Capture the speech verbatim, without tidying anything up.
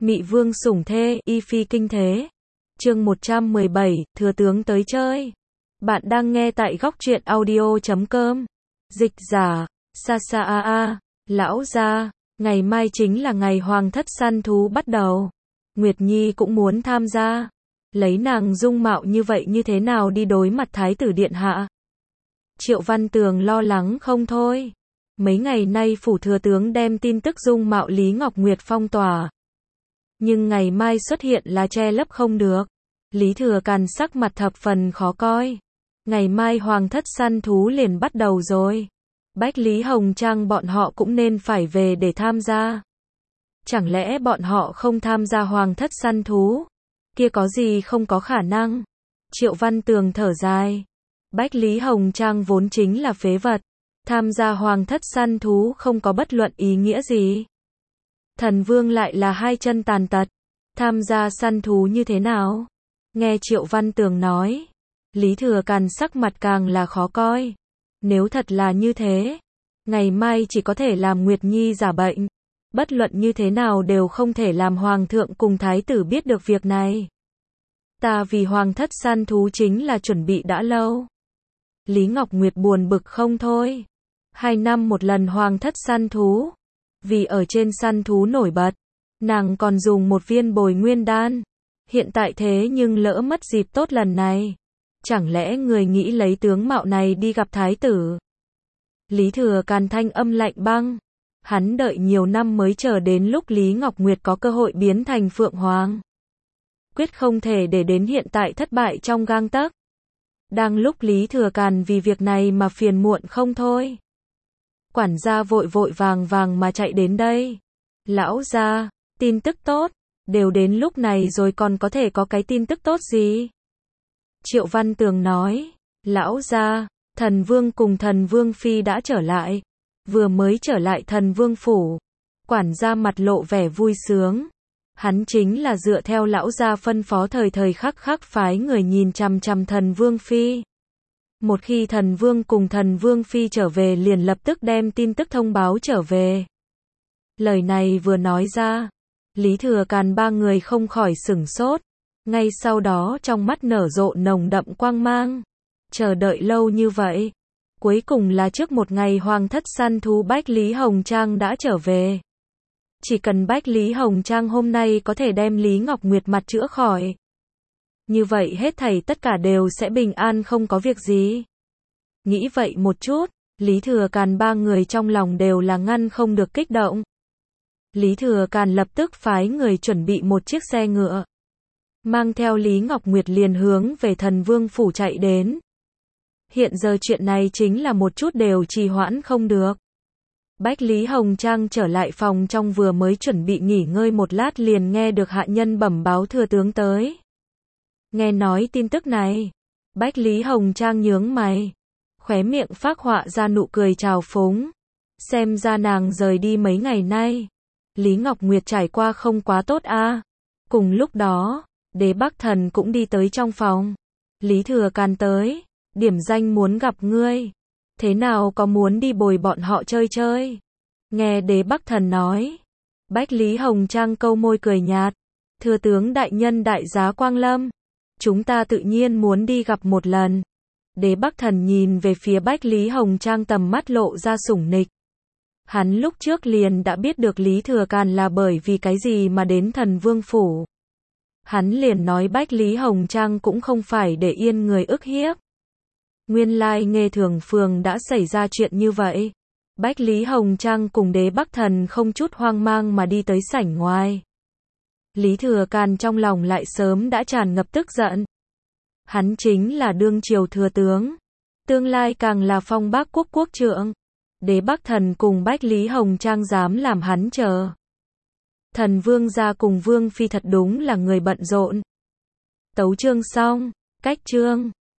Mị vương sủng thê, y phi kinh thế. Chương một trăm mười bảy, thừa tướng tới chơi. Bạn đang nghe tại góc truyện audio chấm com. Dịch giả, sa sa a a, lão gia, ngày mai chính là ngày hoàng thất săn thú bắt đầu. Nguyệt Nhi cũng muốn tham gia. Lấy nàng dung mạo như vậy như thế nào đi đối mặt thái tử điện hạ? Triệu Văn Tường lo lắng không thôi. Mấy ngày nay phủ thừa tướng đem tin tức dung mạo Lý Ngọc Nguyệt phong tỏa. Nhưng ngày mai xuất hiện là che lấp không được. Lý Thừa Càn sắc mặt thập phần khó coi. Ngày mai hoàng thất săn thú liền bắt đầu rồi. Bách Lý Hồng Trang bọn họ cũng nên phải về để tham gia. Chẳng lẽ bọn họ không tham gia hoàng thất săn thú? Kia có gì không có khả năng. Triệu Văn Tường thở dài. Bách Lý Hồng Trang vốn chính là phế vật. Tham gia hoàng thất săn thú không có bất luận ý nghĩa gì. Thần Vương lại là hai chân tàn tật. Tham gia săn thú như thế nào? Nghe Triệu Văn Tường nói. Lý Thừa Càn sắc mặt càng là khó coi. Nếu thật là như thế, ngày mai chỉ có thể làm Nguyệt Nhi giả bệnh. Bất luận như thế nào đều không thể làm hoàng thượng cùng thái tử biết được việc này. Ta vì hoàng thất săn thú chính là chuẩn bị đã lâu. Lý Ngọc Nguyệt buồn bực không thôi. Hai năm một lần hoàng thất săn thú. Vì ở trên săn thú nổi bật, nàng còn dùng một viên bồi nguyên đan. Hiện tại thế nhưng lỡ mất dịp tốt lần này. Chẳng lẽ người nghĩ lấy tướng mạo này đi gặp thái tử? Lý Thừa Càn thanh âm lạnh băng. Hắn đợi nhiều năm mới chờ đến lúc Lý Ngọc Nguyệt có cơ hội biến thành Phượng Hoàng. Quyết không thể để đến hiện tại thất bại trong gang tấc. Đang lúc Lý Thừa Càn vì việc này mà phiền muộn không thôi. Quản gia vội vội vàng vàng mà chạy đến đây. Lão gia, tin tức tốt, đều đến lúc này rồi còn có thể có cái tin tức tốt gì? Triệu Văn Tường nói, lão gia, thần vương cùng thần vương phi đã trở lại. Vừa mới trở lại thần vương phủ. Quản gia mặt lộ vẻ vui sướng. Hắn chính là dựa theo lão gia phân phó thời thời khắc khắc phái người nhìn chằm chằm thần vương phi. Một khi thần vương cùng thần vương phi trở về liền lập tức đem tin tức thông báo trở về. Lời này vừa nói ra, Lý Thừa Càn ba người không khỏi sửng sốt. Ngay sau đó trong mắt nở rộ nồng đậm quang mang. Chờ đợi lâu như vậy. Cuối cùng là trước một ngày hoàng thất săn thú Bách Lý Hồng Trang đã trở về. Chỉ cần Bách Lý Hồng Trang hôm nay có thể đem Lý Ngọc Nguyệt mặt chữa khỏi. Như vậy hết thảy tất cả đều sẽ bình an không có việc gì. Nghĩ vậy một chút, Lý Thừa Càn ba người trong lòng đều là ngăn không được kích động. Lý Thừa Càn lập tức phái người chuẩn bị một chiếc xe ngựa. Mang theo Lý Ngọc Nguyệt liền hướng về thần vương phủ chạy đến. Hiện giờ chuyện này chính là một chút đều trì hoãn không được. Bách Lý Hồng Trang trở lại phòng trong vừa mới chuẩn bị nghỉ ngơi một lát liền nghe được hạ nhân bẩm báo thừa tướng tới. Nghe nói tin tức này, Bách Lý Hồng Trang nhướng mày, khóe miệng phác họa ra nụ cười trào phúng. Xem ra nàng rời đi mấy ngày nay, Lý Ngọc Nguyệt trải qua không quá tốt a. À. Cùng lúc đó, Đế Bắc Thần cũng đi tới trong phòng. Lý Thừa Càn tới, điểm danh muốn gặp ngươi. Thế nào có muốn đi bồi bọn họ chơi chơi? Nghe Đế Bắc Thần nói. Bách Lý Hồng Trang câu môi cười nhạt. Thừa tướng đại nhân đại giá quang lâm. Chúng ta tự nhiên muốn đi gặp một lần. Đế Bắc Thần nhìn về phía Bách Lý Hồng Trang tầm mắt lộ ra sủng nịch. Hắn lúc trước liền đã biết được Lý Thừa Càn là bởi vì cái gì mà đến thần vương phủ. Hắn liền nói Bách Lý Hồng Trang cũng không phải để yên người ức hiếp. Nguyên lai Nghê Thường Phường đã xảy ra chuyện như vậy. Bách Lý Hồng Trang cùng Đế Bắc Thần không chút hoang mang mà đi tới sảnh ngoài. Lý Thừa Càn trong lòng lại sớm đã tràn ngập tức giận. Hắn chính là đương triều thừa tướng. Tương lai càng là phong Bắc quốc quốc trượng. Đế Bắc Thần cùng Bách Lý Hồng Trang dám làm hắn chờ. Thần vương gia cùng vương phi thật đúng là người bận rộn. Tấu chương xong, cách chương.